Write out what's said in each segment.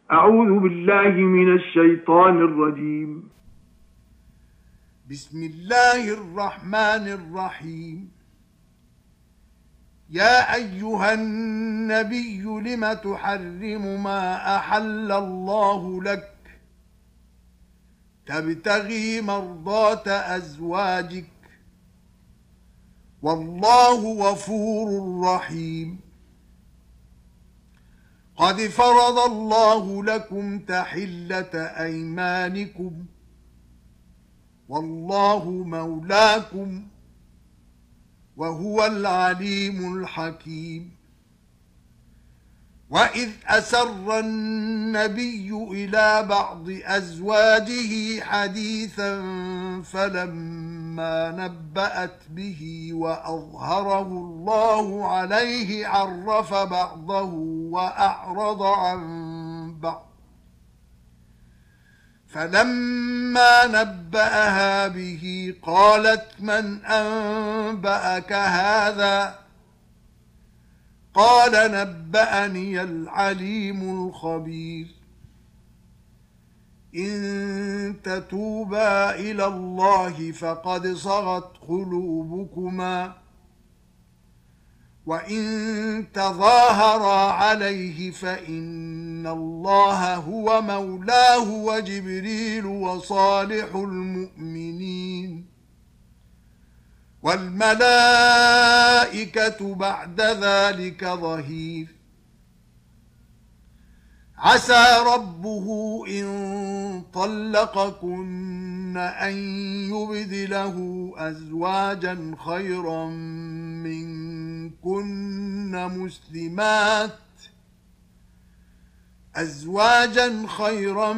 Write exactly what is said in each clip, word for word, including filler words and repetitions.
أعوذ بالله من الشيطان الرجيم. بسم الله الرحمن الرحيم. يا أيها النبي لم تحرم ما أحل الله لك تبتغي مرضات أزواجك والله غفور رحيم. قد فرض الله لكم تحلة أيمانكم والله مولاكم وهو العليم الحكيم. وإذ أسر النبي إلى بعض أزواجه حديثا فلما نبأت به وأظهره الله عليه عرف بعضه وأعرض عن بعض، فلما نبأها به قالت من أنبأك هذا؟ قال نبأني العليم الخبير. إن تتوبا إلى الله فقد صغت قلوبكما وإن تظاهرا عليه فإن الله هو مولاه وجبريل وصالح المؤمنين والملائكة بعد ذلك ظهير. عسى ربه إن طلقكن أن يبدله أزواجا خيرا منكن مسلمات أزواجا خيرا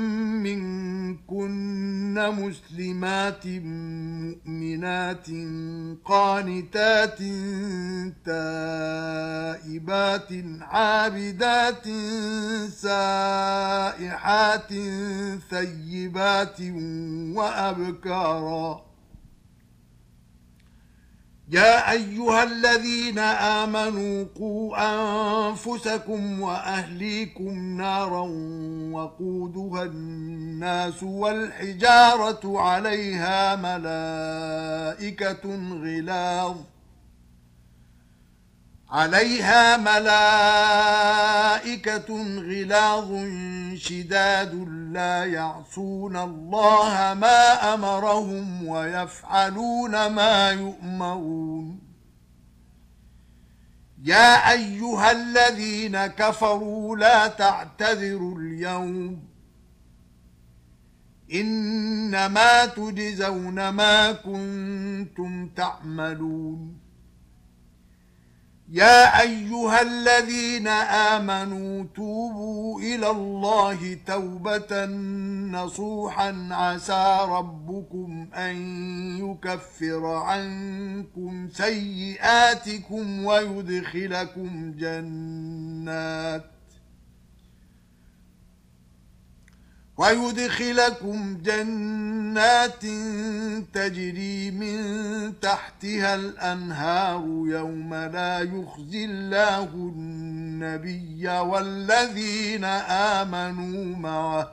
منكن مسلمات مؤمنات قانتات تائبات عابدات سائحات ثيبات وأبكارا. يا أيها الذين آمنوا قوا أنفسكم وأهليكم نارا وقودها الناس والحجارة عليها ملائكة غلاظ عليها ملائكة غلاظ شداد لا يعصون الله ما أمرهم ويفعلون ما يؤمرون. يا أيها الذين كفروا لا تعتذروا اليوم إنما تجزون ما كنتم تعملون. يا أيها الذين آمنوا توبوا إلى الله توبة نصوحا عسى ربكم أن يكفر عنكم سيئاتكم ويدخلكم جنات ويدخلكم جنات تجري من تحتها الأنهار يوم لا يخزي الله النبي والذين آمنوا معه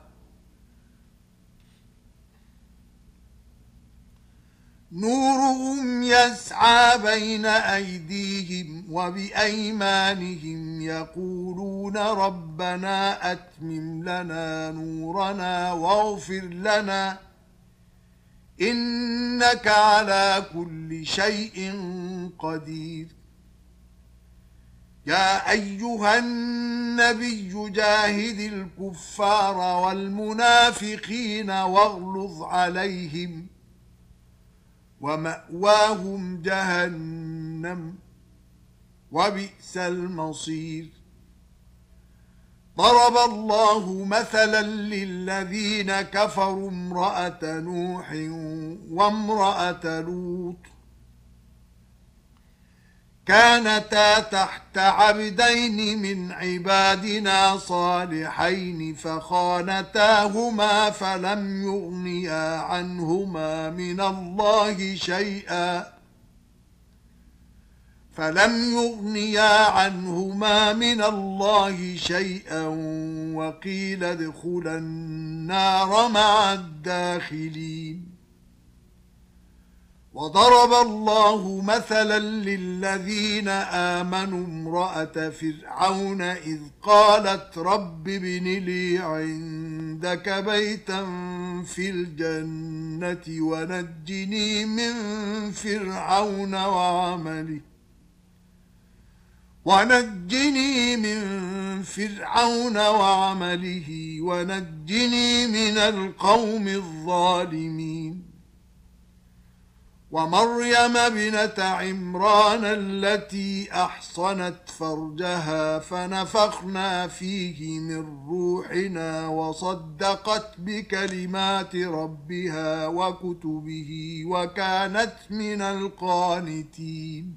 نورهم يسعى بين أيديهم وبأيمانهم يقولون ربنا أتمم لنا نورنا واغفر لنا إنك على كل شيء قدير. يا أيها النبي جاهد الكفار والمنافقين واغلظ عليهم ومأواهم جهنم وبئس المصير. ضرب الله مثلا للذين كفروا امرأة نوح وامرأة لوط كانتا تحت عبدين من عبادنا صالحين فخانتاهما فلم يغنيا عنهما من الله شيئا فلم يغنيا عنهما من الله شيئا وقيل ادخلا النار مع الداخلين. وضرب الله مثلا للذين آمنوا امرأة فرعون إذ قالت رب ابن لي عندك بيتا في الجنة ونجني من فرعون وعمله ونجني من فرعون وعمله ونجني من القوم الظالمين. ومريم ابنة عمران التي أحصنت فرجها فنفخنا فيه من روحنا وصدقت بكلمات ربها وكتبه وكانت من القانتين.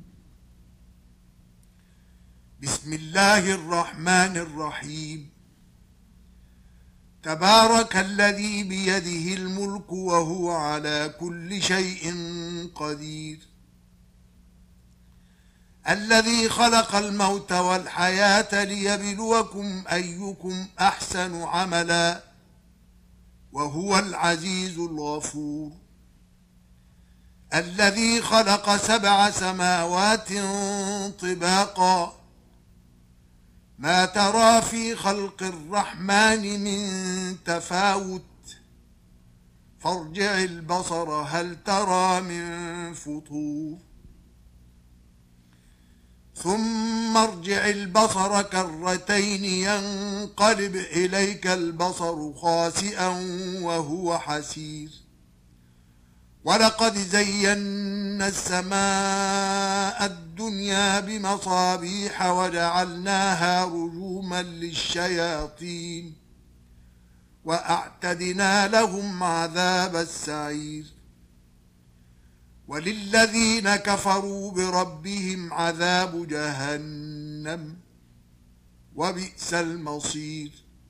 بسم الله الرحمن الرحيم. تبارك الذي بيده الملك وهو على كل شيء قدير. الذي خلق الموت والحياة ليبلوكم أيكم أحسن عملا وهو العزيز الغفور. الذي خلق سبع سماوات طباقا ما ترى في خلق الرحمن من تفاوت فارجع البصر هل ترى من فطور. ثم ارجع البصر كرتين ينقلب إليك البصر خاسئا وهو حسير. ولقد زينا السماء الدنيا بمصابيح وجعلناها رجوما للشياطين وأعتدنا لهم عذاب السعير. وللذين كفروا بربهم عذاب جهنم وبئس المصير.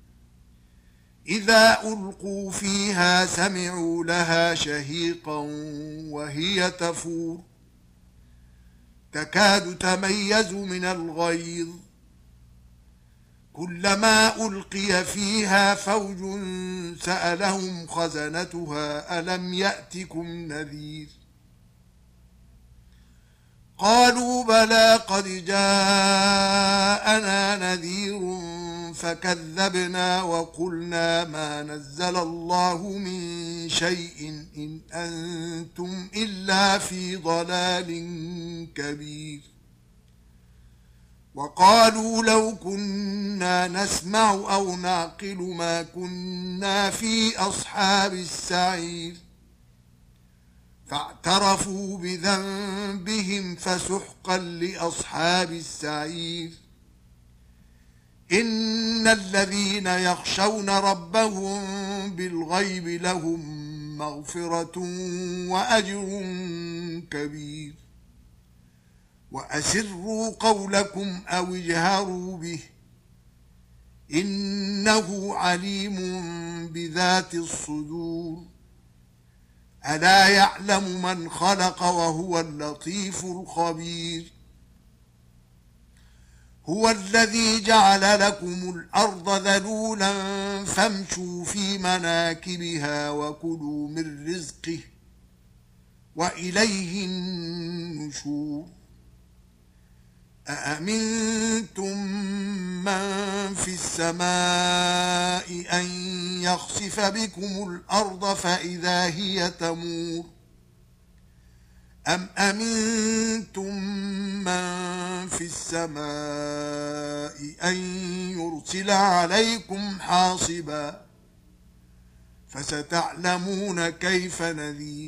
إذا ألقوا فيها سمعوا لها شهيقا وهي تفور تكاد تميز من الغيظ. كلما ألقي فيها فوج سألهم خزنتها ألم يأتكم نذير. قالوا بلى قد جاءنا نذير فكذبنا وقلنا ما نزل الله من شيء إن أنتم إلا في ضلال كبير. وقالوا لو كنا نسمع أو نعقل ما كنا في أصحاب السعير. فاعترفوا بذنبهم فسحقا لأصحاب السعير. إن الذين يخشون ربهم بالغيب لهم مغفرة وأجر كبير. وأسروا قولكم أو اجهروا به إنه عليم بذات الصدور. ألا يعلم من خلق وهو اللطيف الخبير. هو الذي جعل لكم الأرض ذلولا فامشوا في مناكبها وكلوا من رزقه وإليه النشور. أأمنتم من في السماء أن يخسف بكم الأرض فإذا هي تمور. أم أمنتم من في السماء أن يرسل عليكم حاصبا فستعلمون كيف نذير.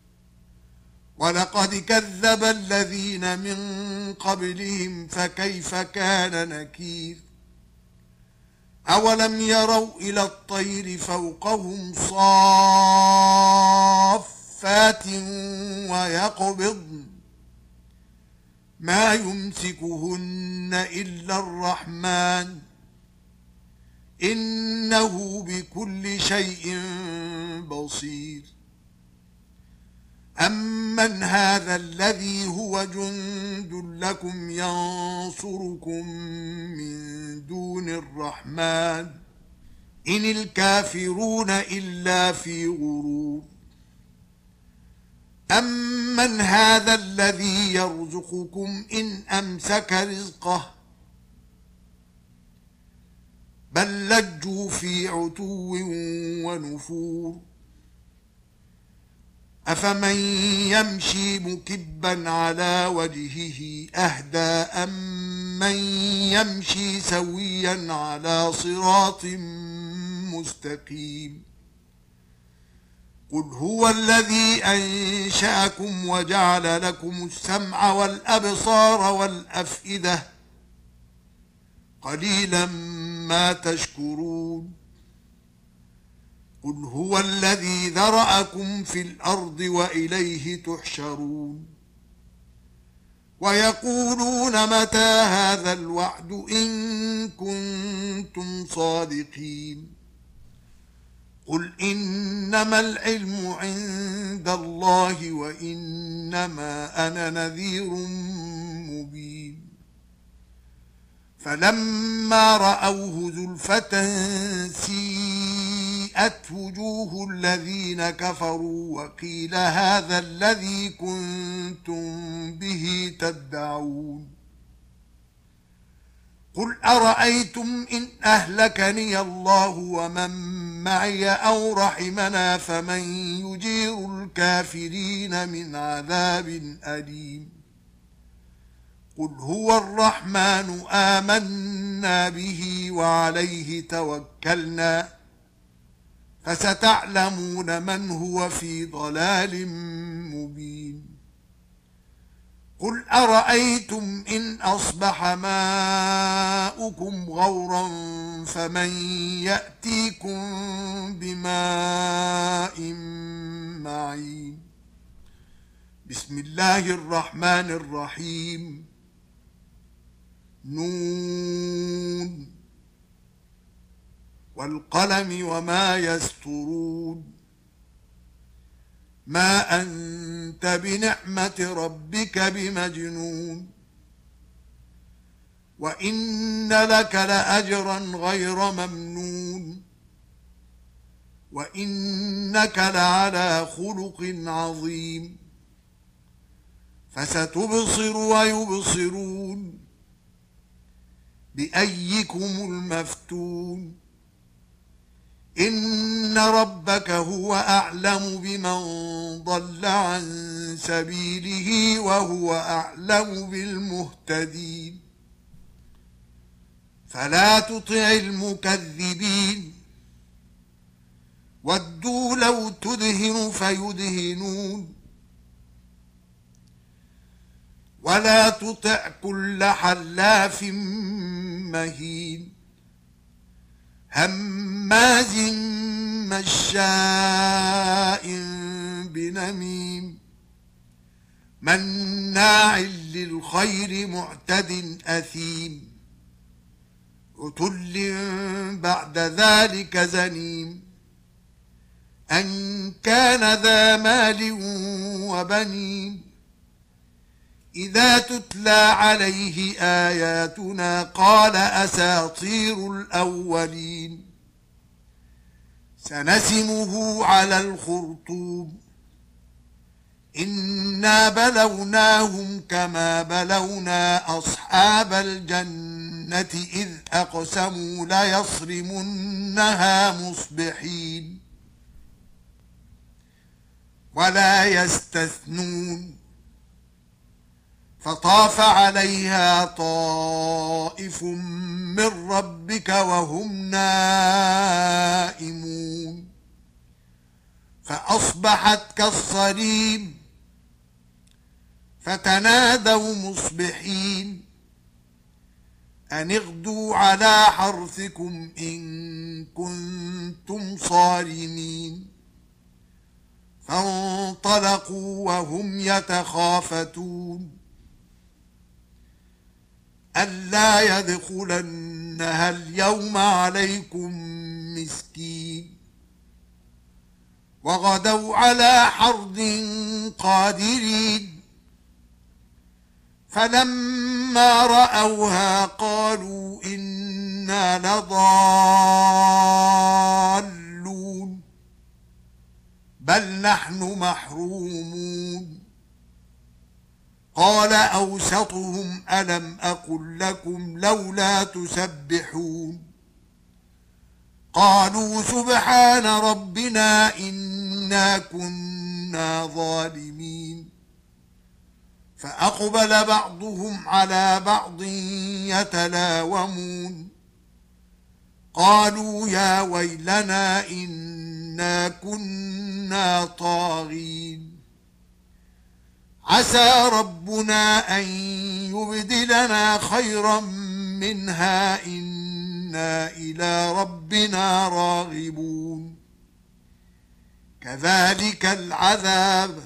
ولقد كذب الذين من قبلهم فكيف كان نكير. أولم يروا إلى الطير فوقهم صافات ويقبضن ما يمسكهن إلا الرحمن إنه بكل شيء بصير. أَمَّنْ هَذَا الَّذِي هُوَ جُندٌ لَكُمْ يَنصُرُكُم مِّن دُونِ الرَّحْمَنِ إِنِ الْكَافِرُونَ إِلَّا فِي غُرُورٍ أَمَّنْ هَذَا الَّذِي يَرْزُقُكُمْ إِنْ أَمْسَكَ رِزْقَهُ بَل لَّجُّوا فِي عُتُوٍّ وَنُفُورٍ أَفَمَن يَمْشِي مُكِبًّا عَلَى وَجْهِهِ أَهْدَىٰ أَمَّن يَمْشِي سَوِيًّا عَلَى صِرَاطٍ مُّسْتَقِيمٍ قُلْ هُوَ الَّذِي أَنشَأَكُمْ وَجَعَلَ لَكُمُ السَّمْعَ وَالْأَبْصَارَ وَالْأَفْئِدَةَ قَلِيلًا مَا تَشْكُرُونَ قُلْ هُوَ الَّذِي ذَرَأَكُمْ فِي الْأَرْضِ وَإِلَيْهِ تُحْشَرُونَ وَيَقُولُونَ مَتَى هَذَا الْوَعْدُ إِن كُنتُمْ صَادِقِينَ قُلْ إِنَّمَا الْعِلْمُ عِندَ اللَّهِ وَإِنَّمَا أَنَا نَذِيرٌ مُبِينٌ فَلَمَّا رَأَوْهُ زُلْفَةً سِيئَتْ وُجُوهُ الَّذِينَ كَفَرُوا وَقِيلَ هَذَا الَّذِي كُنتُم بِهِ تَدَّعُونَ قُلْ أَرَأَيْتُمْ إِنْ أَهْلَكَنِيَ اللَّهُ وَمَن مَّعِيَ أَوْ رَحِمَنَا فَمَن يُجِيرُ الْكَافِرِينَ مِنْ عَذَابٍ أَلِيمٍ قُلْ هُوَ الرَّحْمَنُ آمَنَّا بِهِ وَعَلَيْهِ تَوَكَّلْنَا فَسَتَعْلَمُونَ مَنْ هُوَ فِي ضَلَالٍ مُبِينٍ قُلْ أَرَأَيْتُمْ إِنْ أَصْبَحَ مَاؤُكُمْ غَوْرًا فَمَن يَأْتِيكُم بِمَاءٍ مَّعِينٍ بسم الله الرحمن الرحيم نون والقلم وما يسطرون ما أنت بنعمة ربك بمجنون وإن لك لأجرا غير ممنون وإنك لعلى خلق عظيم فستبصر ويبصرون بأيكم المفتون إن ربك هو أعلم بمن ضل عن سبيله وهو أعلم بالمهتدين فلا تطع المكذبين ودوا لو تدهن فيدهنون ولا تطع كل حلاف مهين هماز مشاء بنميم مناع للخير معتد أثيم عتل بعد ذلك زنيم أن كان ذا مال وبنين إذا تتلى عليه آياتنا قال أساطير الأولين سنسمه على الخرطوم إنا بلوناهم كما بلونا أصحاب الجنة إذ أقسموا ليصرمنها مصبحين ولا يستثنون فطاف عليها طائف من ربك وهم نائمون فأصبحت كالصريم فتنادوا مصبحين أن اغدوا على حرثكم إن كنتم صارمين فانطلقوا وهم يتخافتون ألا يدخلنها اليوم عليكم مسكين وغدوا على حرد قادرين فلما رأوها قالوا إنا لضالون بل نحن محرومون قال أوسطهم ألم أقل لكم لولا تسبحون قالوا سبحان ربنا إنا كنا ظالمين فأقبل بعضهم على بعض يتلاومون قالوا يا ويلنا إنا كنا طاغين عسى ربنا أن يبدلنا خيرا منها إنا إلى ربنا راغبون كذلك العذاب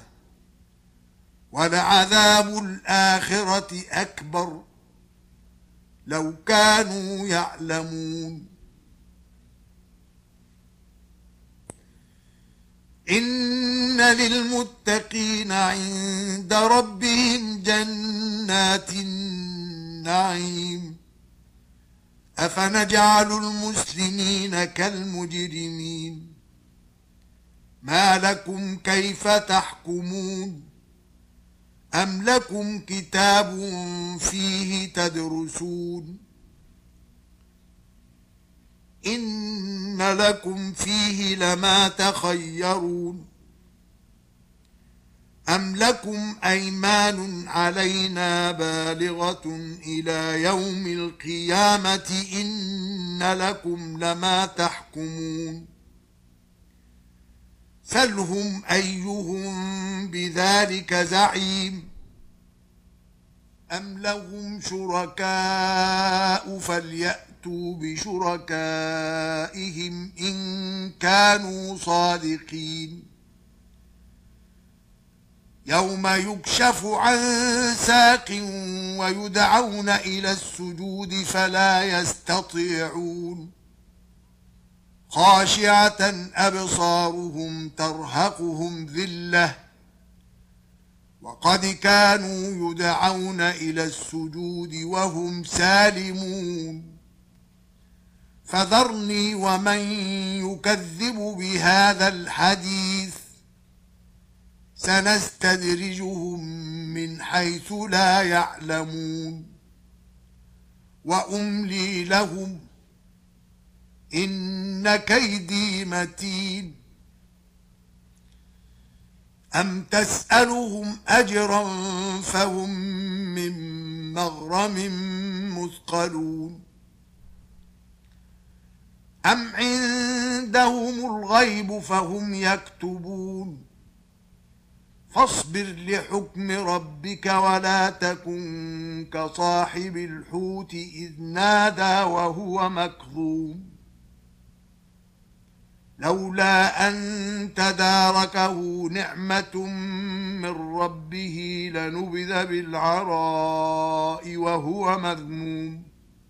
ولعذاب الآخرة أكبر لو كانوا يعلمون إن للمتقين عند ربهم جنات النعيم أفنجعل المسلمين كالمجرمين ما لكم كيف تحكمون أم لكم كتاب فيه تدرسون إن لكم فيه لما تخيرون أم لكم أيمان علينا بالغة إلى يوم القيامة إن لكم لما تحكمون سلهم أيهم بذلك زعيم أم لهم شركاء فليأتوا بشركائهم إن كانوا صادقين يوم يكشف عن ساق ويدعون إلى السجود فلا يستطيعون خاشعة أبصارهم ترهقهم ذلة وقد كانوا يدعون إلى السجود وهم سالمون فذرني ومن يكذب بهذا الحديث سنستدرجهم من حيث لا يعلمون وأملي لهم إن كيدي متين أم تسألهم أجرا فهم من مغرم مثقلون أم عندهم الغيب فهم يكتبون فاصبر لحكم ربك ولا تكن كصاحب الحوت إذ نادى وهو مكظوم لولا أن تداركه نعمة من ربه لنبذ بالعراء وهو مذموم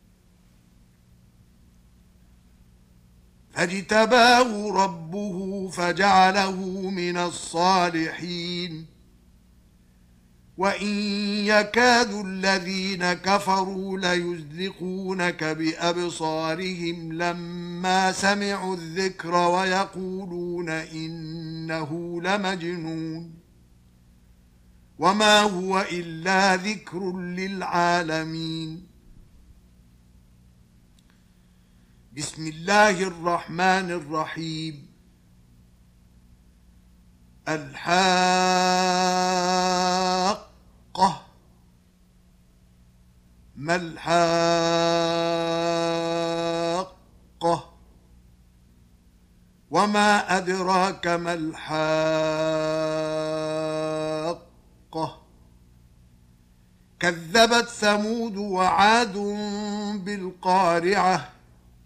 فاجتباه ربه فجعله من الصالحين وإن يكاد الذين كفروا ليزلقونك بأبصارهم لما سمعوا الذكر ويقولون إنه لمجنون وما هو إلا ذكر للعالمين بسم الله الرحمن الرحيم الحاقة ما الحاقة وما أدراك ما الحاقة كذبت ثمود وعاد بالقارعة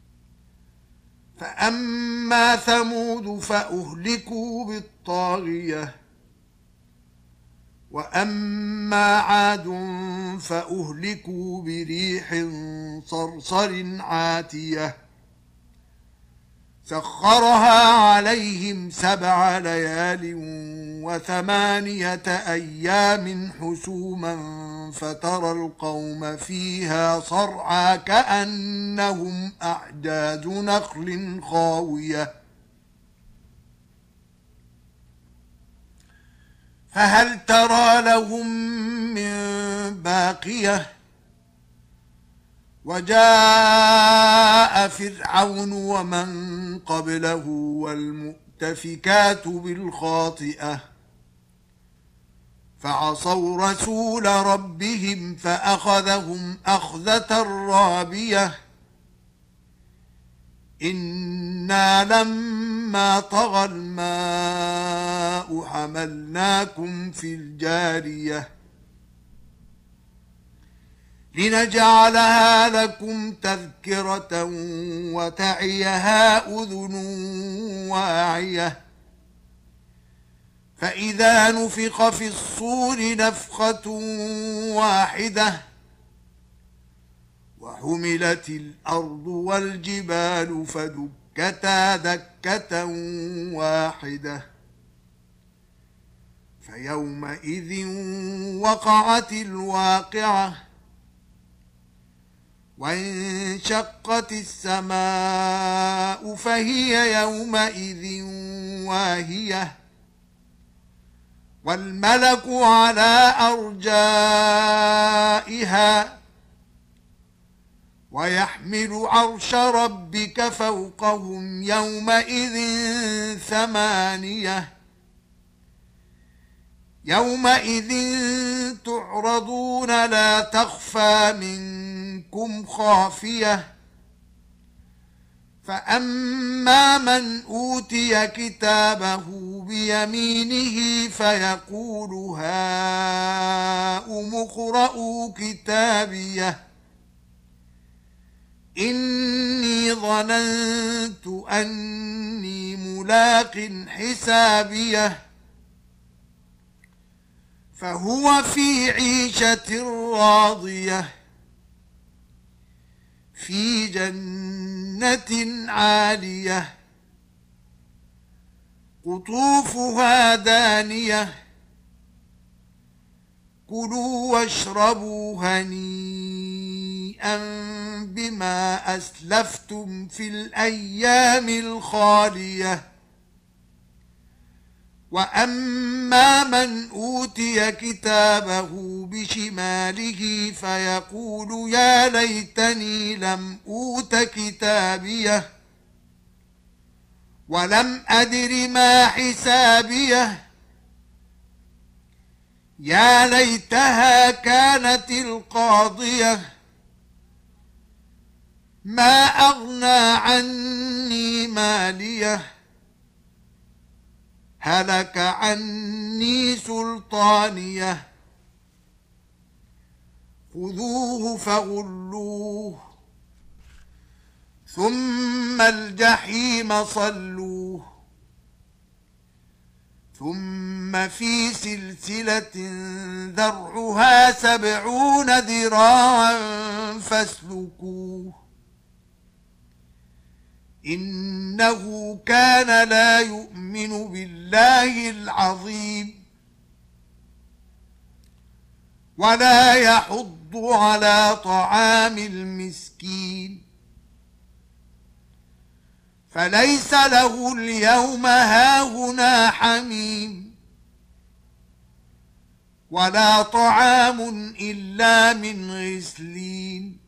فأما ثمود فأهلكوا بالطاغية وأما عاد فأهلكوا بريح صرصر عاتية سخرها عليهم سبع ليال وثمانية أيام حسوما فترى القوم فيها صرعى كأنهم أعجاز نخل خاوية فهل ترى لهم من باقية وجاء فرعون ومن قبله والمؤتفكات بالخاطئة فعصوا رسول ربهم فأخذهم أخذة رابية إنا لما طغى الماء حملناكم في الجارية لنجعلها لكم تذكرة وتعيها أذن واعية فإذا نفخ في الصور نفخة واحدة وحملت الأرض والجبال فدكتا دكة واحدة فيومئذ وقعت الواقعة وانشقت السماء فهي يومئذ واهية والملك على أرجائها ويحمل عرش ربك فوقهم يومئذ ثمانية يومئذ تعرضون لا تخفى منكم خافية فأما من أوتي كتابه بيمينه فيقول هاؤم اقرءوا كتابيه إني ظننت أني ملاق حسابيه فهو في عيشة راضية في جنة عالية قطوفها دانية كلوا واشربوا هنيئا بما أسلفتم في الأيام الخالية وأما من أوتي كتابه بشماله فيقول يا ليتني لم أوت كتابيه ولم أدر ما حسابيه يا ليتها كانت القاضية ما أغنى عني ماليه هلك عني سلطانيه خذوه فغلوه ثم الجحيم صلوه ثم في سلسلة ذرعها سبعون ذراعا فاسلكوه إنه كان لا يؤمن بالله العظيم ولا يحض على طعام المسكين فليس له اليوم هاهنا حميم ولا طعام إلا من غسلين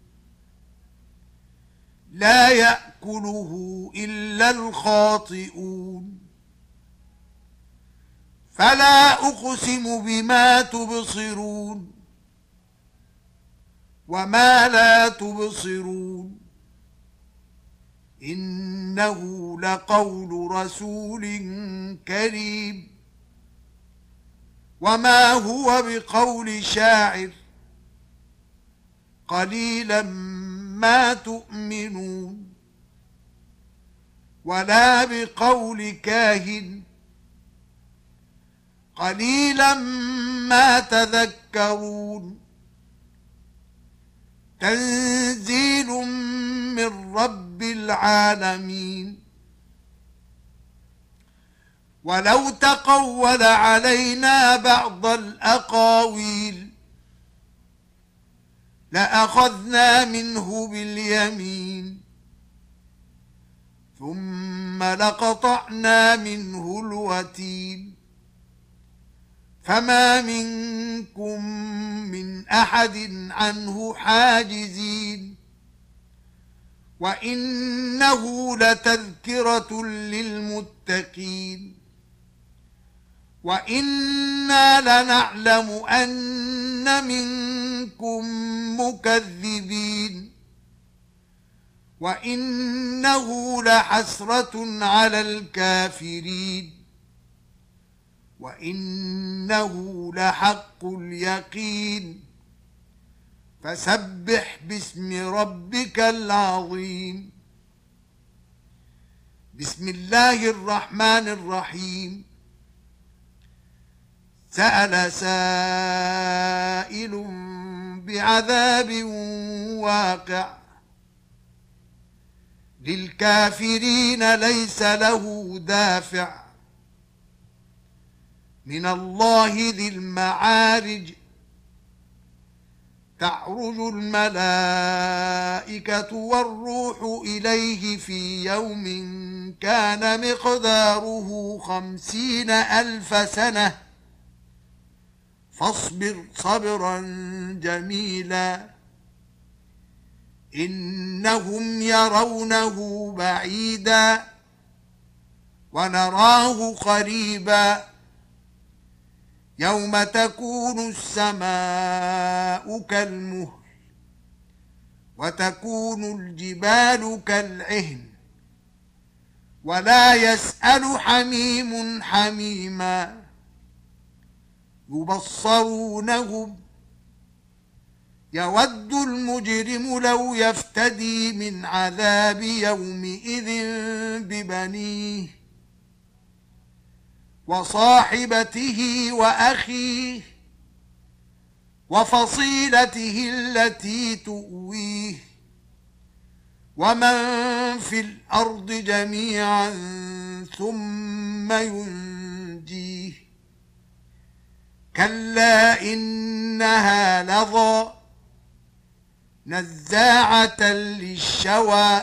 لا يأكله إلا الخاطئون فلا أقسم بما تبصرون وما لا تبصرون إنه لقول رسول كريم وما هو بقول شاعر قليلا ما تؤمنون ولا بقول كاهن قليلا ما تذكرون تنزيل من رب العالمين ولو تقول علينا بعض الأقاويل لأخذنا منه باليمين ثم لقطعنا منه الوتين فما منكم من أحد عنه حاجزين وإنه لتذكرة للمتقين وإنا لنعلم أن منكم مكذبين وإنه لحسرة على الكافرين وإنه لحق اليقين فسبح باسم ربك العظيم. بسم الله الرحمن الرحيم. سأل سائل بعذاب واقع للكافرين ليس له دافع من الله ذي المعارج تعرج الملائكة والروح إليه في يوم كان مقداره خمسين ألف سنة فاصبر صبرا جميلا إنهم يرونه بعيدا ونراه قريبا يوم تكون السماء كالمهل وتكون الجبال كالعهن ولا يسأل حميم حميما يبصرونهم يود المجرم لو يفتدي من عذاب يومئذ ببنيه وصاحبته وأخيه وفصيلته التي تؤويه ومن في الأرض جميعا ثم ينجيه كلا إنها لظى نزاعة للشوى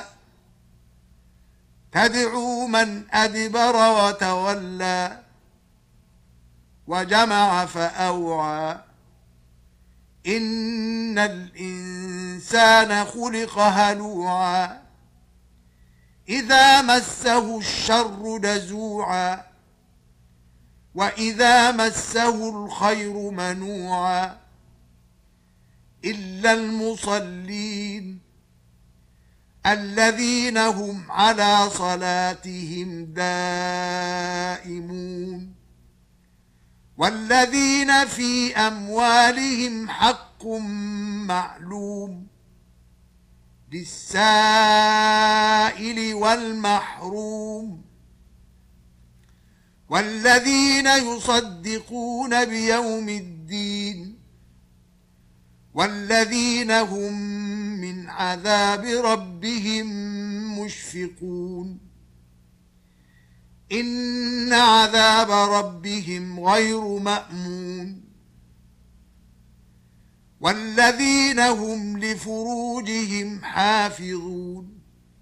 تدعو من أدبر وتولى وجمع فأوعى إن الإنسان خلق هلوعا إذا مسه الشر جزوعا وإذا مسه الخير منوعا إلا المصلين الذين هم على صلاتهم دائمون والذين في أموالهم حق معلوم للسائل والمحروم والذين يصدقون بيوم الدين والذين هم من عذاب ربهم مشفقون إن عذاب ربهم غير مأمون والذين هم لفروجهم حافظون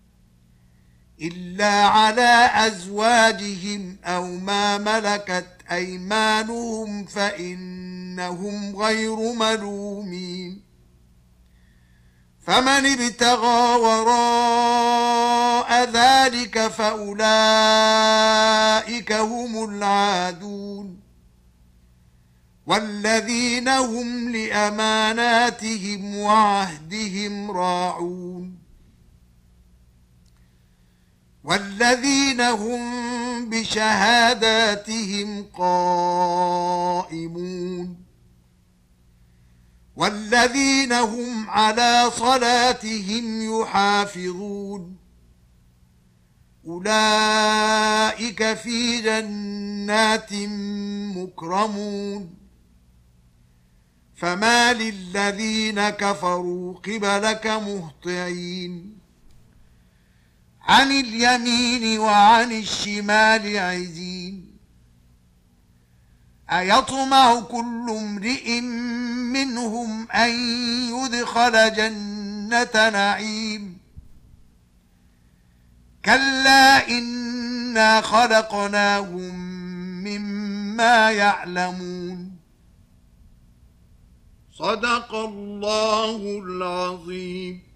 إلا على أزواجهم أو ما ملكت أيمانهم فإنهم غير ملومين فمن ابتغى وراء ذلك فأولئك هم العادون والذين هم لأماناتهم وعهدهم راعون والذين هم بشهاداتهم قائمون والذين هم على صلاتهم يحافظون أولئك في جنات مكرمون فما للذين كفروا قبلك مهطعين عن اليمين وعن الشمال عزين أيطمع كل امرئ منهم أن يدخل جنة نعيم كلا إنا خلقناهم مما يعلمون صدق الله العظيم.